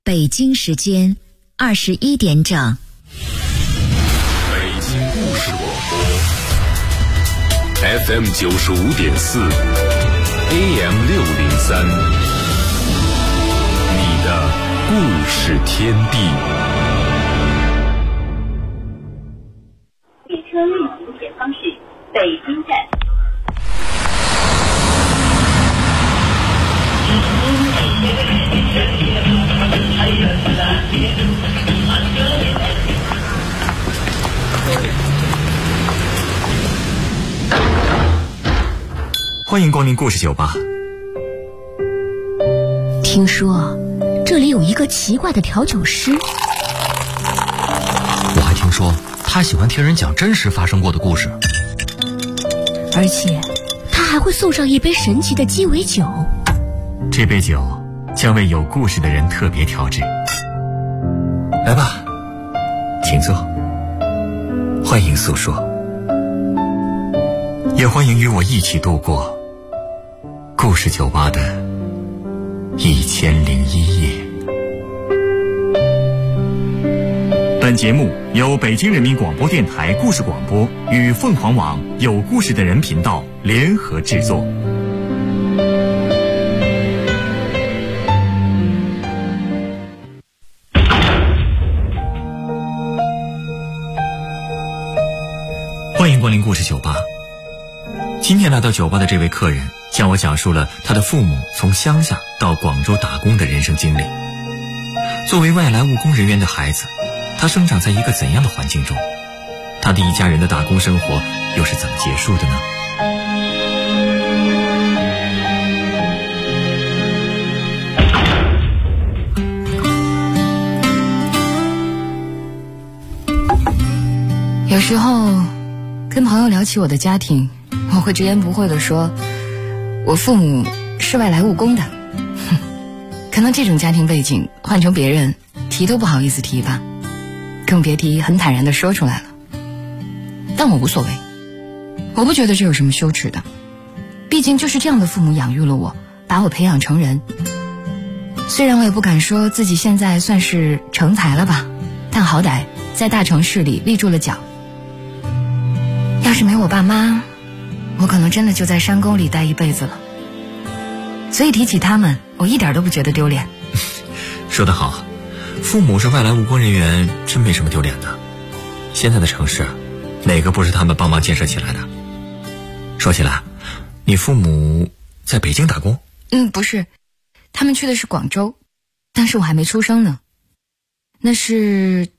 北京时间21点整。 北京故事广播 FM 95.4 AM 603，你的故事天地。 列车运行前方是北京站。 欢迎光临故事酒吧。 听说这里有一个奇怪的调酒师， 我还听说他喜欢听人讲真实发生过的故事， 而且他还会送上一杯神奇的鸡尾酒。 这杯酒将为有故事的人特别调制。来吧，请坐，欢迎诉说，也欢迎与我一起度过故事酒吧的1001夜。本节目由北京人民广播电台故事广播与凤凰网有故事的人频道联合制作。欢迎光临故事酒吧。今天来到酒吧的这位客人向我讲述了他的父母从乡下到广州打工的人生经历。作为外来务工人员的孩子，他生长在一个怎样的环境中？他的一家人的打工生活又是怎么结束的呢？ 有时候跟朋友聊起我的家庭，我会直言不讳地说，我父母是外来务工的。可能这种家庭背景换成别人提都不好意思提吧，更别提很坦然地说出来了。但我无所谓，我不觉得这有什么羞耻的，毕竟就是这样的父母养育了我，把我培养成人。虽然我也不敢说自己现在算是成才了吧，但好歹在大城市里立住了脚。要是没我爸妈，我可能真的就在山沟里待一辈子了。所以提起他们，我一点都不觉得丢脸。 说得好，父母是外来务工人员，真没什么丢脸的。现在的城市，哪个不是他们帮忙建设起来的？说起来，你父母在北京打工？ 不是，他们去的是广州，当时我还没出生呢。那是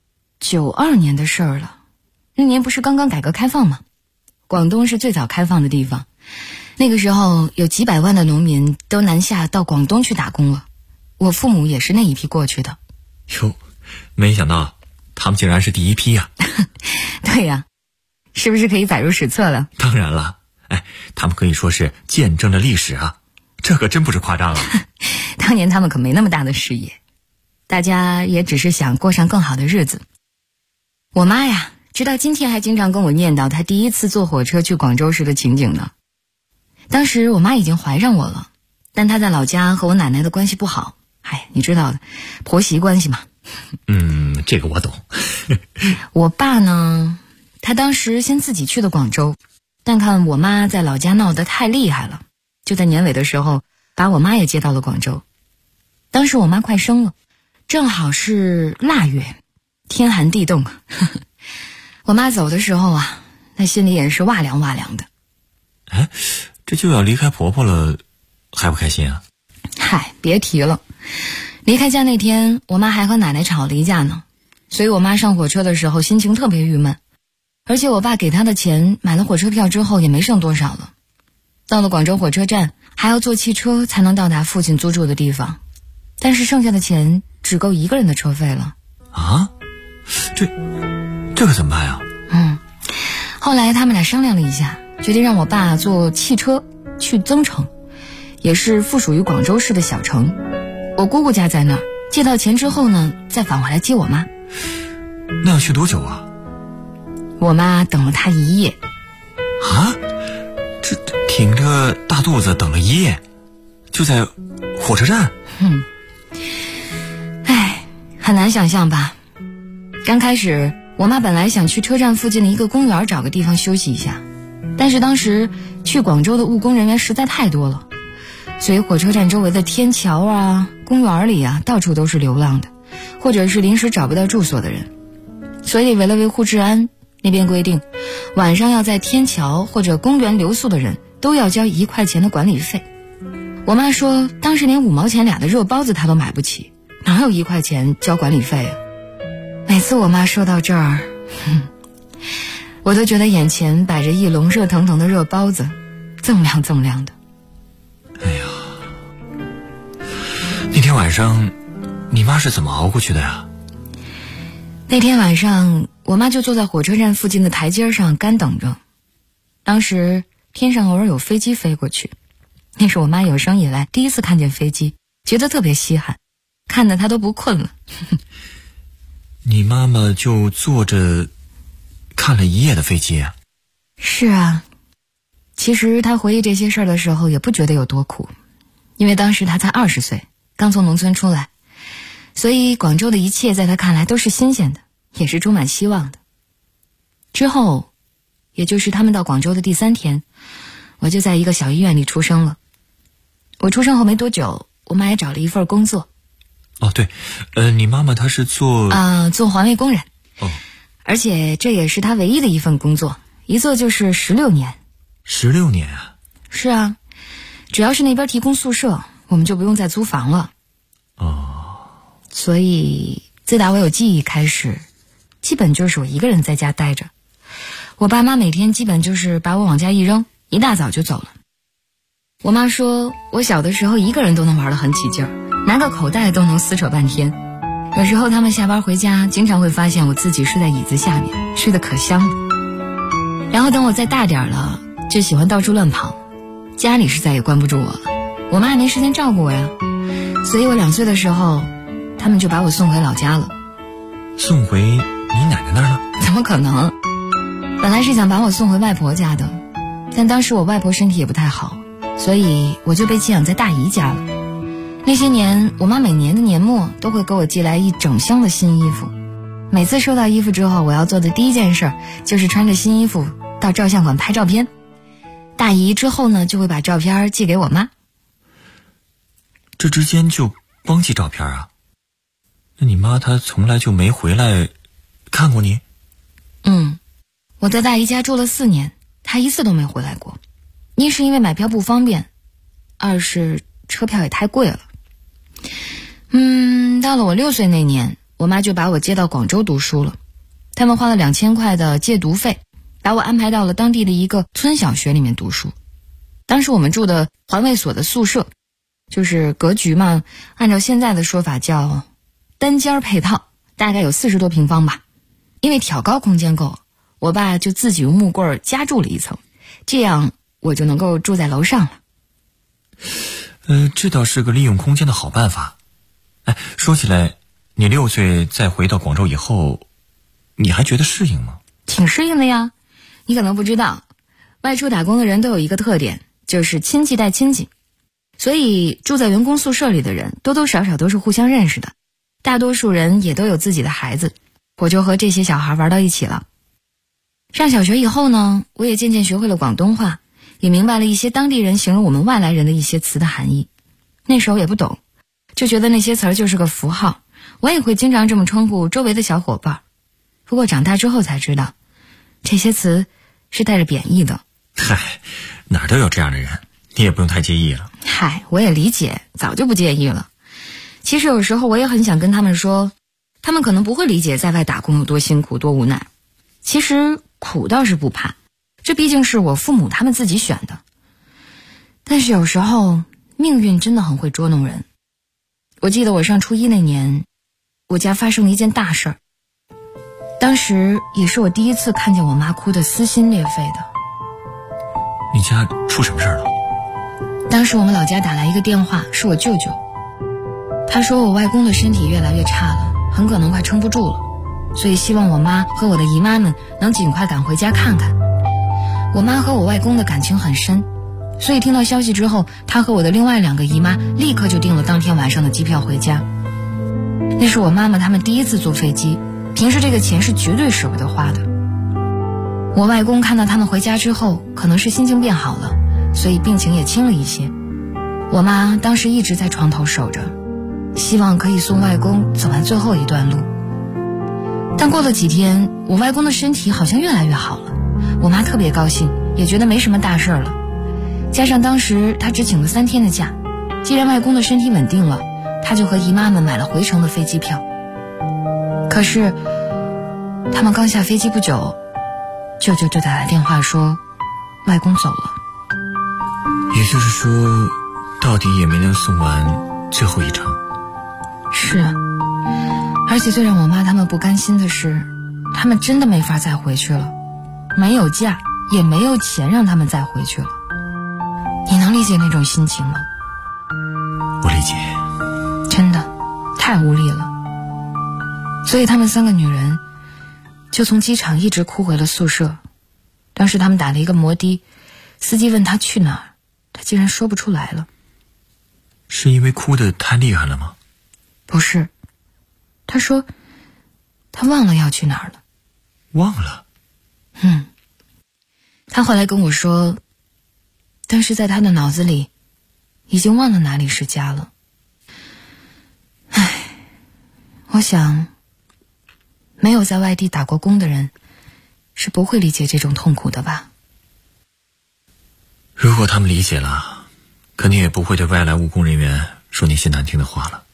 92年的事儿了，那年不是刚刚改革开放吗？广东是最早开放的地方，那个时候有几百万的农民都南下到广东去打工了，我父母也是那一批过去的。 哟，没想到他们竟然是第一批呀！ 对呀，是不是可以载入史册了？ 当然了，他们可以说是见证了历史啊，这可真不是夸张啊。 当年他们可没那么大的视野，大家也只是想过上更好的日子。我妈呀，直到今天还经常跟我念叨她第一次坐火车去广州时的情景呢。当时我妈已经怀上我了，但她在老家和我奶奶的关系不好，你知道的，婆媳关系嘛。 这个我懂。 我爸呢，他当时先自己去的广州，但看我妈在老家闹得太厉害了，就在年尾的时候把我妈也接到了广州。当时我妈快生了，正好是腊月，天寒地冻。我妈走的时候啊，那心里也是哇凉哇凉的。 这就要离开婆婆了，还不开心啊？ 别提了，离开家那天我妈还和奶奶吵了一架呢，所以我妈上火车的时候心情特别郁闷，而且我爸给她的钱买了火车票之后也没剩多少了。到了广州火车站还要坐汽车才能到达父亲租住的地方，但是剩下的钱只够一个人的车费了。 啊？这可怎么办呀？ 后来他们俩商量了一下，决定让我爸坐汽车去增城，也是附属于广州市的小城。我姑姑家在那儿，借到钱之后呢，再返回来接我妈。 那要去多久啊？ 我妈等了他1夜。 啊？这挺着大肚子等了1夜，就在火车站？ 很难想象吧。刚开始我妈本来想去车站附近的一个公园找个地方休息一下，但是当时去广州的务工人员实在太多了，所以火车站周围的天桥啊、公园里啊，到处都是流浪的，或者是临时找不到住所的人。所以为了维护治安，那边规定晚上要在天桥或者公园留宿的人都要交1块钱的管理费。我妈说当时连5毛钱俩的热包子她都买不起，哪有1块钱交管理费啊？每次我妈说到这儿，我都觉得眼前摆着一笼热腾腾的热包子，锃亮锃亮的。 哎呀，那天晚上你妈是怎么熬过去的呀？ 那天晚上我妈就坐在火车站附近的台阶上干等着。当时天上偶尔有飞机飞过去，那是我妈有生以来第一次看见飞机，觉得特别稀罕，看得她都不困了。 你妈妈就坐着看了一夜的飞机啊？ 是啊，其实她回忆这些事儿的时候也不觉得有多苦，因为当时她才20岁，刚从农村出来，所以广州的一切在她看来都是新鲜的，也是充满希望的。之后，也就是他们到广州的第3天，我就在一个小医院里出生了。我出生后没多久，我妈也找了一份工作。 哦，对，你妈妈她是做环卫工人。 哦， 而且这也是她唯一的一份工作，一做就是16年。 16年啊？ 是啊，只要是那边提供宿舍，我们就不用再租房了。 哦， 所以自打我有记忆开始，基本就是我一个人在家待着。我爸妈每天基本就是把我往家一扔，一大早就走了。我妈说我小的时候一个人都能玩得很起劲儿，拿个口袋都能撕扯半天。有时候他们下班回家，经常会发现我自己睡在椅子下面，睡得可香了。然后等我再大点了，就喜欢到处乱跑，家里是再也关不住我了，我妈也没时间照顾我呀。所以我2岁的时候，他们就把我送回老家了。 送回你奶奶那儿了？ 怎么可能？本来是想把我送回外婆家的，但当时我外婆身体也不太好，所以我就被寄养在大姨家了。那些年，我妈每年的年末都会给我寄来一整箱的新衣服。每次收到衣服之后，我要做的第一件事就是穿着新衣服到照相馆拍照片。大姨之后呢，就会把照片寄给我妈。 这之间就光寄照片啊？那你妈她从来就没回来看过你？ 我在大姨家住了4年，她一次都没回来过。一是因为买票不方便，二是车票也太贵了。到了我6岁那年，我妈就把我接到广州读书了。他们花了2000块的借读费，把我安排到了当地的一个村小学里面读书。当时我们住的环卫所的宿舍，就是格局嘛，按照现在的说法叫单间配套，大概有40多平方吧。因为挑高空间够，我爸就自己用木棍加筑了一层，这样我就能够住在楼上了。 这倒是个利用空间的好办法。说起来，你6岁再回到广州以后，你还觉得适应吗？ 挺适应的呀。你可能不知道，外出打工的人都有一个特点，就是亲戚带亲戚。所以住在员工宿舍里的人多多少少都是互相认识的，大多数人也都有自己的孩子，我就和这些小孩玩到一起了。上小学以后呢，我也渐渐学会了广东话，也明白了一些当地人形容我们外来人的一些词的含义。那时候也不懂，就觉得那些词儿就是个符号，我也会经常这么称呼周围的小伙伴。不过长大之后才知道，这些词是带着贬义的。 嗨，哪儿都有这样的人，你也不用太介意了。 嗨，我也理解，早就不介意了。其实有时候我也很想跟他们说，他们可能不会理解在外打工有多辛苦多无奈。其实苦倒是不怕，这毕竟是我父母他们自己选的。但是有时候命运真的很会捉弄人。我记得我上初1那年，我家发生了一件大事儿，当时也是我第一次看见我妈哭得撕心裂肺的。 你家出什么事儿了？ 当时我们老家打来一个电话，是我舅舅。他说我外公的身体越来越差了，很可能快撑不住了，所以希望我妈和我的姨妈们能尽快赶回家看看。我妈和我外公的感情很深，所以听到消息之后，她和我的另外2个姨妈立刻就订了当天晚上的机票回家。 那是我妈妈他们第一次坐飞机，平时这个钱是绝对舍不得花的。我外公看到他们回家之后，可能是心情变好了，所以病情也轻了一些。我妈当时一直在床头守着，希望可以送外公走完最后一段路。但过了几天，我外公的身体好像越来越好了，我妈特别高兴，也觉得没什么大事了。加上当时她只请了3天的假，既然外公的身体稳定了，她就和姨妈们买了回程的飞机票。可是他们刚下飞机不久，舅舅就打来电话说外公走了。 也就是说，到底也没能送完最后一程。 是啊，而且最让我妈他们不甘心的是，他们真的没法再回去了，没有假，也没有钱让他们再回去了。你能理解那种心情吗？ 我理解。 真的太无力了。所以他们3个女人就从机场一直哭回了宿舍。当时他们打了一个摩的，司机问他去哪儿，他竟然说不出来了。 是因为哭得太厉害了吗？ 不是，他说他忘了要去哪儿了。 忘了？ 他后来跟我说，但是在他的脑子里已经忘了哪里是家了。唉，我想没有在外地打过工的人是不会理解这种痛苦的吧。 如果他们理解了，肯定也不会对外来务工人员说那些难听的话了。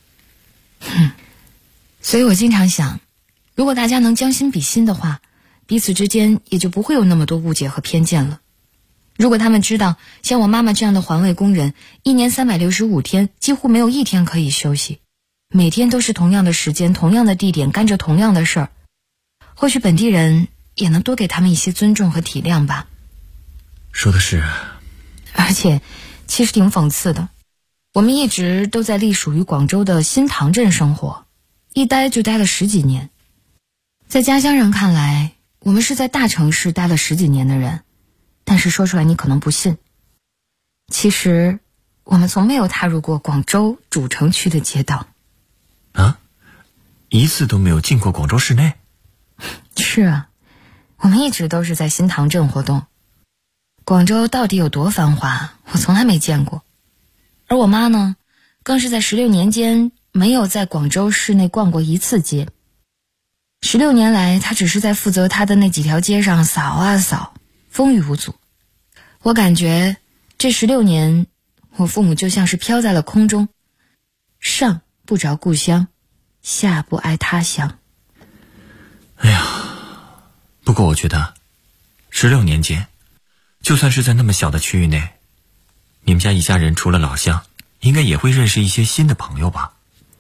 所以我经常想，如果大家能将心比心的话，彼此之间也就不会有那么多误解和偏见了。如果他们知道像我妈妈这样的环卫工人1年365天几乎没有1天可以休息，每天都是同样的时间同样的地点干着同样的事儿，或许本地人也能多给他们一些尊重和体谅吧。 说的是。 而且其实挺讽刺的，我们一直都在隶属于广州的新塘镇生活，一待就待了10几年。在家乡人看来，我们是在大城市待了10几年的人，但是说出来你可能不信，其实我们从没有踏入过广州主城区的街道。 啊？一次都没有进过广州市内？ 是啊，我们一直都是在新塘镇活动。广州到底有多繁华，我从来没见过。而我妈呢，更是在16年间没有在广州市内逛过一次街。16年来，她只是在负责她的那几条街上扫啊扫，风雨无阻。我感觉这16年，我父母就像是飘在了空中，上不着故乡，下不挨他乡。 哎呀，不过我觉得16年间，就算是在那么小的区域内，你们家一家人除了老乡，应该也会认识一些新的朋友吧？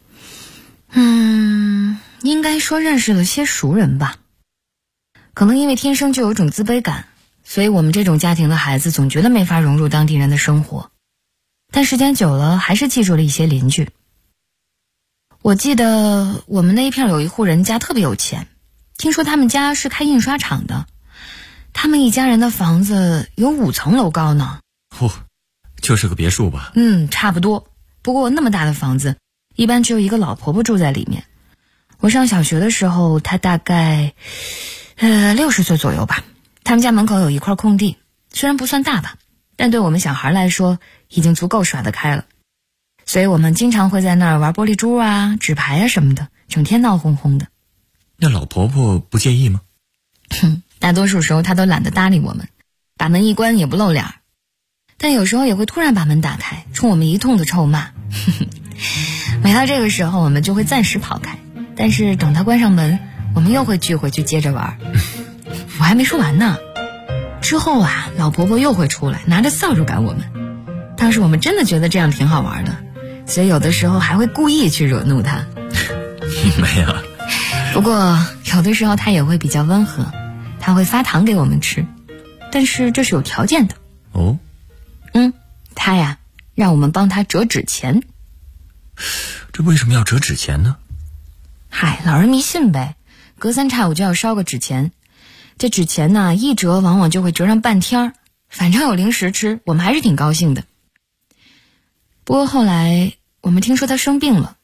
应该说认识了些熟人吧。可能因为天生就有种自卑感，所以我们这种家庭的孩子总觉得没法融入当地人的生活。但时间久了，还是记住了一些邻居。我记得我们那一片有一户人家特别有钱，听说他们家是开印刷厂的，他们一家人的房子有5层楼高呢。 就是个别墅吧？ 差不多。不过那么大的房子，一般只有一个老婆婆住在里面。我上小学的时候，她大概60岁左右吧。他们家门口有一块空地，虽然不算大吧，但对我们小孩来说已经足够耍得开了。所以我们经常会在那儿玩玻璃珠啊、纸牌啊什么的，整天闹哄哄的。 那老婆婆不介意吗？ 大多数时候她都懒得搭理我们，把门一关也不露脸，但有时候也会突然把门打开，冲我们一通的臭骂。每到这个时候，我们就会暂时跑开，但是等她关上门，我们又会聚回去接着玩。我还没说完呢，之后啊，老婆婆又会出来，拿着扫帚赶我们。当时我们真的觉得这样挺好玩的，所以有的时候还会故意去惹怒她。 没有。 不过有的时候她也会比较温和，她会发糖给我们吃，但是这是有条件的。 哦？ 她呀，让我们帮她折纸钱。 这为什么要折纸钱呢？ 嗨，老人迷信呗，隔三差五就要烧个纸钱。这纸钱呢，一折往往就会折上半天，反正有零食吃，我们还是挺高兴的。不过后来我们听说她生病了，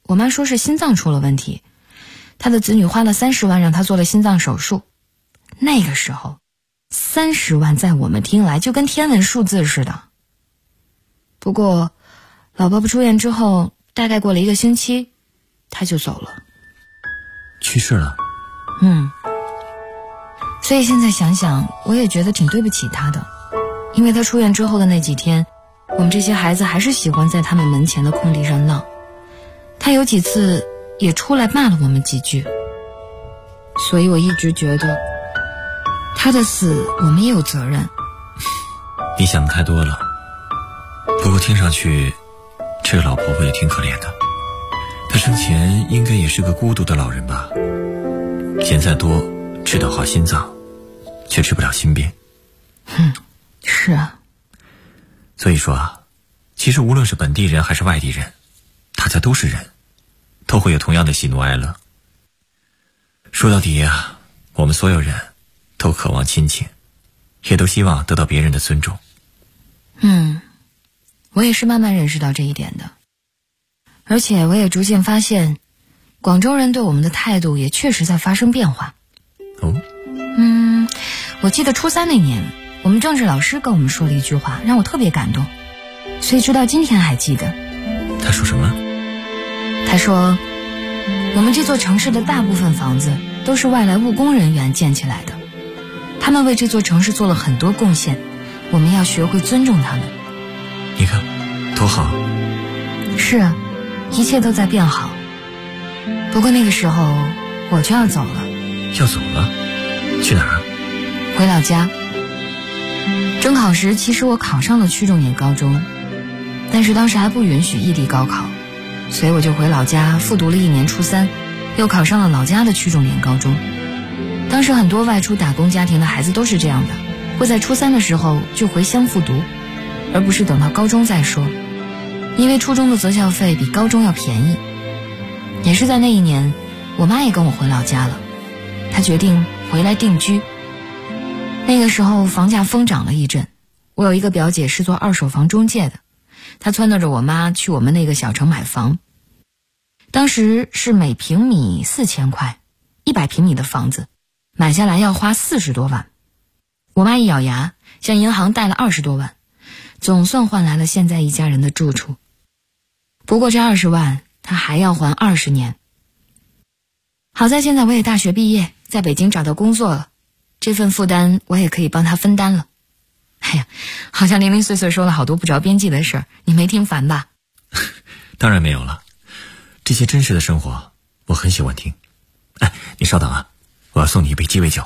我妈说是心脏出了问题，她的子女花了30万让她做了心脏手术。那个时候30万在我们听来就跟天文数字似的。不过老伯伯出院之后，大概过了1个星期，他就走了， 去世了。 所以现在想想，我也觉得挺对不起他的，因为他出院之后的那几天，我们这些孩子还是喜欢在他们门前的空地上闹。他有几次也出来骂了我们几句，所以我一直觉得他的死我们也有责任。 你想的太多了，不过听上去这个老婆婆也挺可怜的，她生前应该也是个孤独的老人吧，钱再多治得好心脏，却治不了心病。 是啊。 所以说啊，其实无论是本地人还是外地人，大家都是人，都会有同样的喜怒哀乐。说到底啊，我们所有人都渴望亲情，也都希望得到别人的尊重。 我也是慢慢认识到这一点的，而且我也逐渐发现，广州人对我们的态度也确实在发生变化。我记得初3那年，我们政治老师跟我们说了一句话，让我特别感动，所以直到今天还记得。 他说什么？ 他说，我们这座城市的大部分房子都是外来务工人员建起来的，他们为这座城市做了很多贡献，我们要学会尊重他们。 你看多好。 是啊，一切都在变好。不过那个时候我就要走了。 要走了？去哪儿？ 回老家。中考时其实我考上了区重点高中，但是当时还不允许异地高考，所以我就回老家复读了1年初3，又考上了老家的区重点高中。当时很多外出打工家庭的孩子都是这样的，会在初3的时候就回乡复读，而不是等到高中再说，因为初中的择校费比高中要便宜。也是在那一年，我妈也跟我回老家了，她决定回来定居。那个时候房价疯涨了一阵，我有一个表姐是做二手房中介的，她撺掇着我妈去我们那个小城买房。当时是每平米4000块，100平米的房子买下来要花40多万。我妈一咬牙向银行贷了20多万，总算换来了现在一家人的住处。不过这20万她还要还20年。好在现在我也大学毕业，在北京找到工作了，这份负担我也可以帮她分担了。哎呀，好像零零碎碎说了好多不着边际的事儿，你没听烦吧？ 当然没有了，这些真实的生活我很喜欢听。哎，你稍等啊，我要送你一杯鸡尾酒。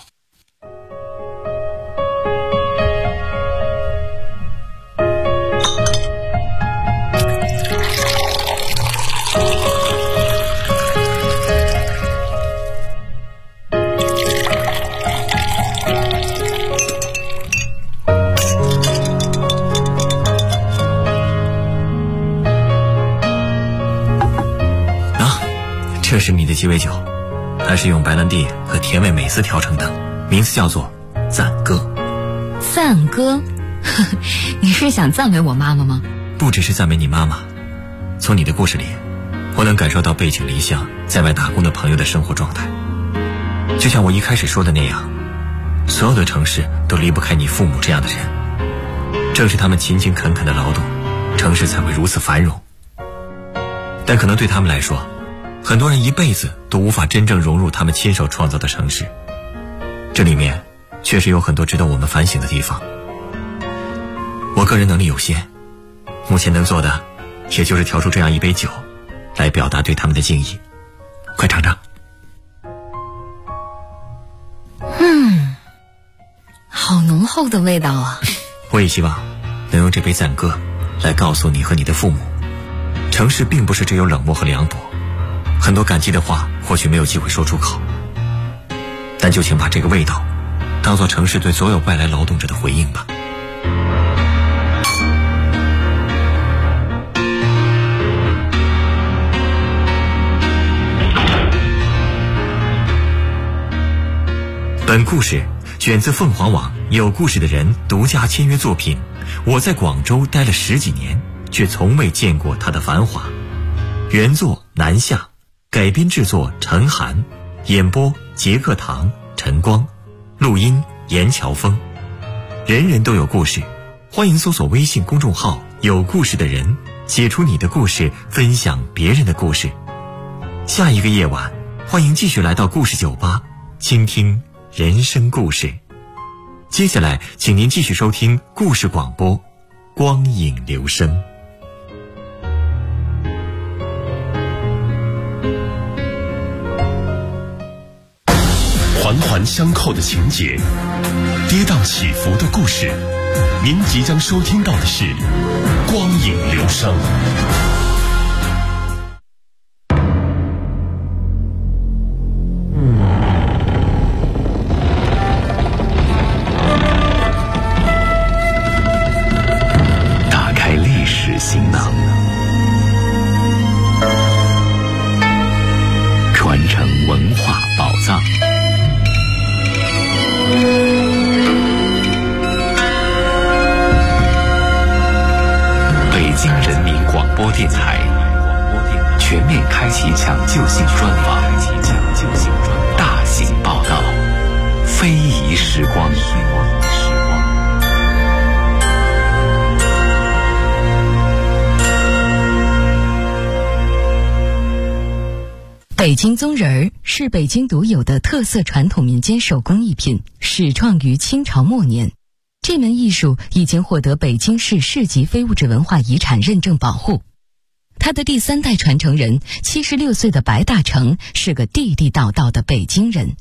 这是你的鸡尾酒，它是用白兰地和甜味美思调成的，名字叫做赞歌。 赞歌？你是想赞美我妈妈吗？ 不只是赞美你妈妈，从你的故事里，我能感受到背井离乡在外打工的朋友的生活状态。就像我一开始说的那样，所有的城市都离不开你父母这样的人，正是他们勤勤恳恳的劳动，城市才会如此繁荣。但可能对他们来说，很多人一辈子都无法真正融入他们亲手创造的城市，这里面确实有很多值得我们反省的地方。我个人能力有限，目前能做的也就是调出这样一杯酒来表达对他们的敬意。快尝尝。 好浓厚的味道啊。 我也希望能用这杯赞歌来告诉你和你的父母，城市并不是只有冷漠和凉薄，很多感激的话或许没有机会说出口，但就请把这个味道当作城市对所有外来劳动者的回应吧。本故事选自凤凰网有故事的人独家签约作品。我在广州待了10几年，却从未见过它的繁华。 原作南下，改编制作陈寒，演播杰克堂、陈光，录音严乔峰。人人都有故事，欢迎搜索微信公众号有故事的人，写出你的故事，分享别人的故事。下一个夜晚，欢迎继续来到故事酒吧，倾听人生故事。接下来请您继续收听故事广播，光影留声。 环环相扣的情节，跌宕起伏的故事，您即将收听到的是光影留声。打开历史行囊，传承文化宝藏。北京人民广播电台全面开启抢救性专访，大型报道，非遗时光。 北京宗人儿是北京独有的特色传统民间手工艺品，始创于清朝末年。这门艺术已经获得北京市市级非物质文化遗产认证保护。他的第3代传承人76岁的白大成是个地地道道的北京人。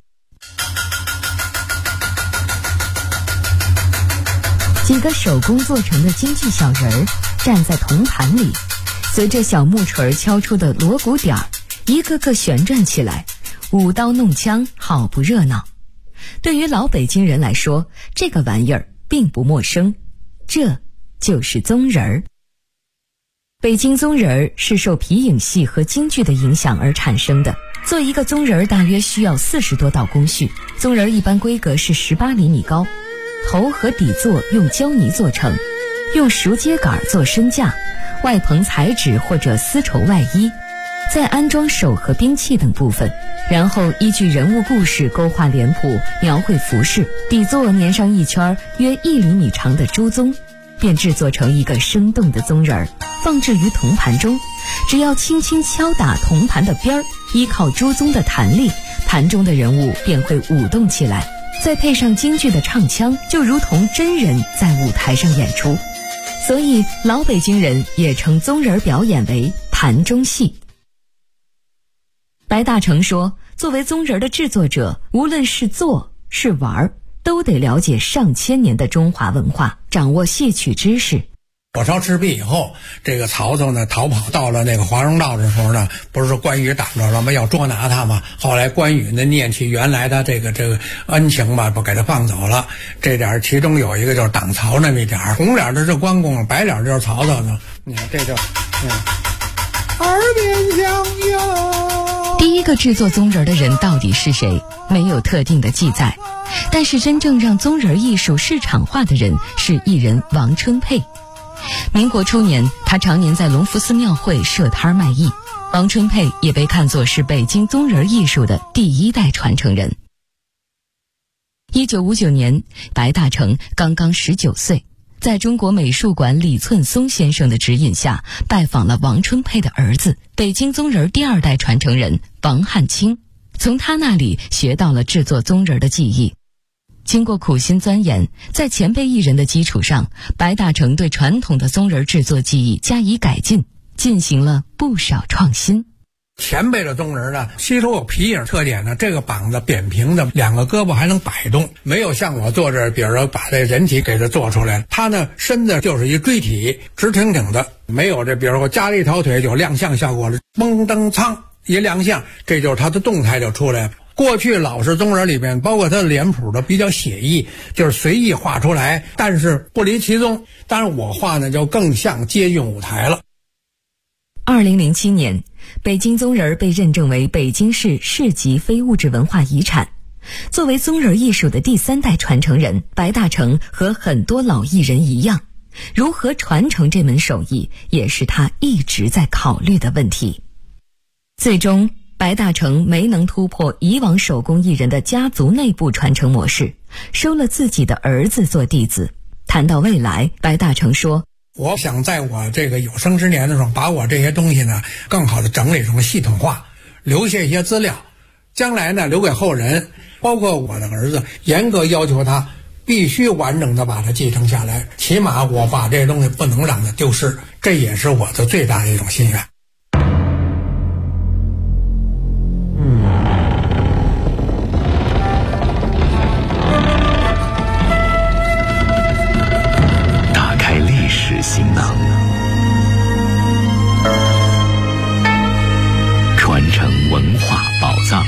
几个手工做成的京剧小人儿站在铜盘里，随着小木锤敲出的锣鼓点儿，一个个旋转起来，舞刀弄枪，好不热闹。对于老北京人来说，这个玩意儿并不陌生，这就是宗人儿。北京宗人儿是受皮影戏和京剧的影响而产生的。做一个宗人儿大约需要40多道工序。宗人儿一般规格是18厘米高，头和底座用胶泥做成，用熟秸秆做身架，外棚彩纸或者丝绸外衣，再安装手和兵器等部分，然后依据人物故事勾画脸谱，描绘服饰，底座粘上一圈约1厘米长的朱宗，便制作成一个生动的宗人儿，放置于铜盘中。只要轻轻敲打铜盘的边儿，依靠朱宗的弹力，盘中的人物便会舞动起来，再配上京剧的唱腔，就如同真人在舞台上演出。所以老北京人也称宗人表演为盘中戏。白大成说，作为宗人的制作者，无论是做是玩，都得了解上千年的中华文化，掌握戏曲知识。 火烧赤壁以后，这个曹操呢逃跑到了那个华容道的时候呢，不是关羽挡着了吗？要捉拿他嘛。后来关羽呢念起原来的这个恩情吧，不给他放走了。这点其中有一个就是挡曹那么一点，红脸的是关公，白脸就是曹操呢。你看这就，耳边响哟。 第一个制作宗人的人到底是谁？没有特定的记载，但是真正让宗人艺术市场化的人是艺人王春佩。民国初年，他常年在隆福寺庙会设摊卖艺。王春佩也被看作是北京宗人艺术的第1代传承人。1959年，白大成刚刚19岁，在中国美术馆李寸松先生的指引下，拜访了王春佩的儿子，北京宗人第2代传承人王汉卿，从他那里学到了制作宗人的技艺。经过苦心钻研，在前辈艺人的基础上，白大成对传统的宗人制作技艺加以改进，进行了不少创新。 前辈的宗人呢，吸收有皮影特点呢，这个膀子扁平的，2个胳膊还能摆动，没有像我做这，比如说把这人体给它做出来，他呢身子就是一锥体，直挺挺的，没有这，比如说我加了一条腿就亮相效果了，嘣噔噌一亮相，这就是他的动态就出来了。过去老式宗人里面，包括他的脸谱的比较写意，就是随意画出来，但是不离其宗。当然我画呢就更像接近舞台了。 2007年，北京宗人被认证为北京市市级非物质文化遗产。作为宗人艺术的第3代传承人，白大成和很多老艺人一样，如何传承这门手艺，也是他一直在考虑的问题。 最终白大成没能突破以往手工艺人的家族内部传承模式，收了自己的儿子做弟子。谈到未来，白大成说， 我想在我这个有生之年的时候，把我这些东西呢更好的整理成系统化，留下一些资料，将来呢留给后人，包括我的儿子，严格要求他必须完整的把它继承下来，起码我把这些东西不能让它丢失，这也是我的最大的一种心愿。 打开历史行囊，传承文化宝藏。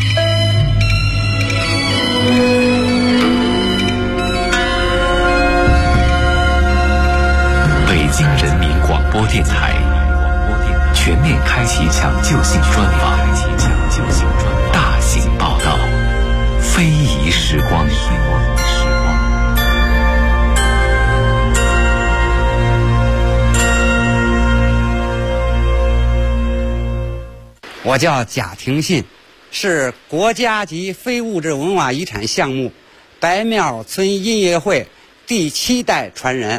北京人民广播电台全面开启抢救性专访，大型报道，非遗时光。 我叫贾廷信，是国家级非物质文化遗产项目白庙村音乐会第7代传人。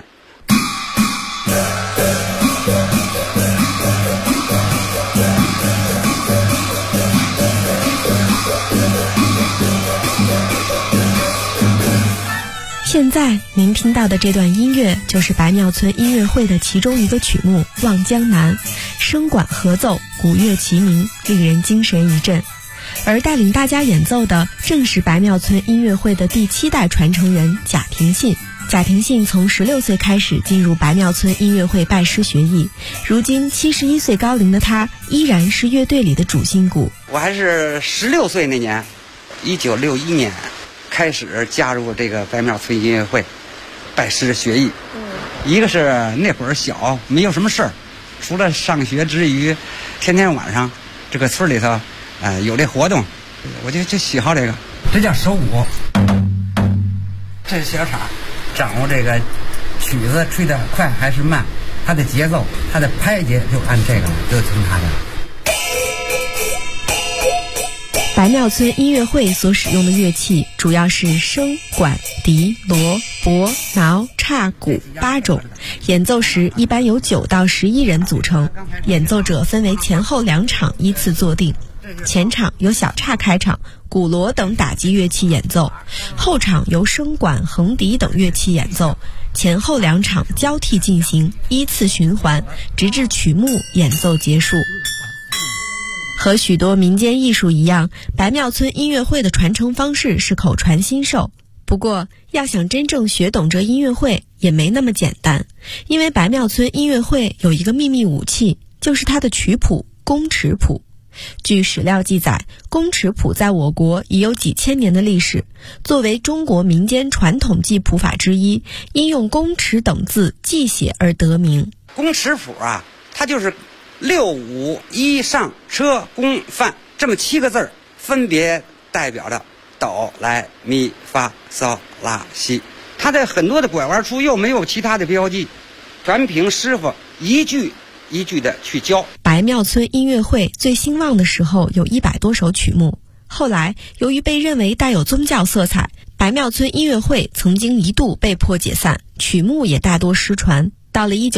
现在您听到的这段音乐就是白庙村音乐会的其中一个曲目《望江南》，声管合奏，鼓乐齐鸣，令人精神一振。而带领大家演奏的正是白庙村音乐会的第7代传承人贾廷信。贾廷信从16岁开始进入白庙村音乐会拜师学艺，如今71岁高龄的他依然是乐队里的主心骨。 我还是16岁那年，1961年开始加入这个白庙村音乐会，拜师学艺。一个是那会儿小，没有什么事儿，除了上学之余，天天晚上这个村里头，有这活动，我就喜好这个。这叫手鼓，这是小叉，掌握这个曲子吹得快还是慢，它的节奏，它的拍节就按这个了，就听它的。 白庙村音乐会所使用的乐器主要是笙、管、笛、锣、钹、挠、叉、鼓8种，演奏时一般由9到11人组成，演奏者分为前后2场依次坐定。前场由小叉开场，鼓锣等打击乐器演奏，后场由笙管、横笛等乐器演奏，前后2场交替进行，依次循环，直至曲目演奏结束。和许多民间艺术一样，白庙村音乐会的传承方式是口传心授。不过，要想真正学懂这音乐会也没那么简单，因为白庙村音乐会有一个秘密武器，就是它的曲谱宫尺谱。据史料记载，宫尺谱在我国已有几千年的历史，作为中国民间传统记谱法之一，因用宫尺等字记写而得名。 宫尺谱啊，它就是6、5、1上车宫范这么7个字，分别代表着哆来咪发嗦拉西。它的很多的拐弯处又没有其他的标记，全凭师傅一句一句的去教。 白庙村音乐会最兴旺的时候有100多首曲目，后来由于被认为带有宗教色彩，白庙村音乐会曾经一度被迫解散，曲目也大多失传。到了